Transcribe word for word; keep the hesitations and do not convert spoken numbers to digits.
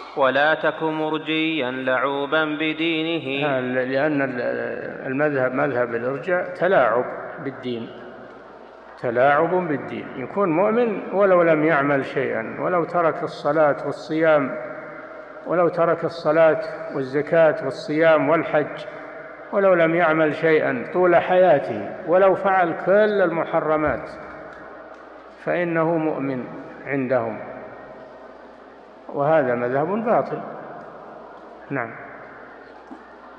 ولا تك مرجيا لعوبا بدينه. لأن المذهب مذهب الإرجاء تلاعب بالدين، تلاعب بالدين. يكون مؤمن ولو لم يعمل شيئا، ولو ترك الصلاة والصيام، ولو ترك الصلاة والزكاة والصيام والحج، ولو لم يعمل شيئا طول حياته، ولو فعل كل المحرمات، فإنه مؤمن عندهم، وهذا مذهب باطل. نعم.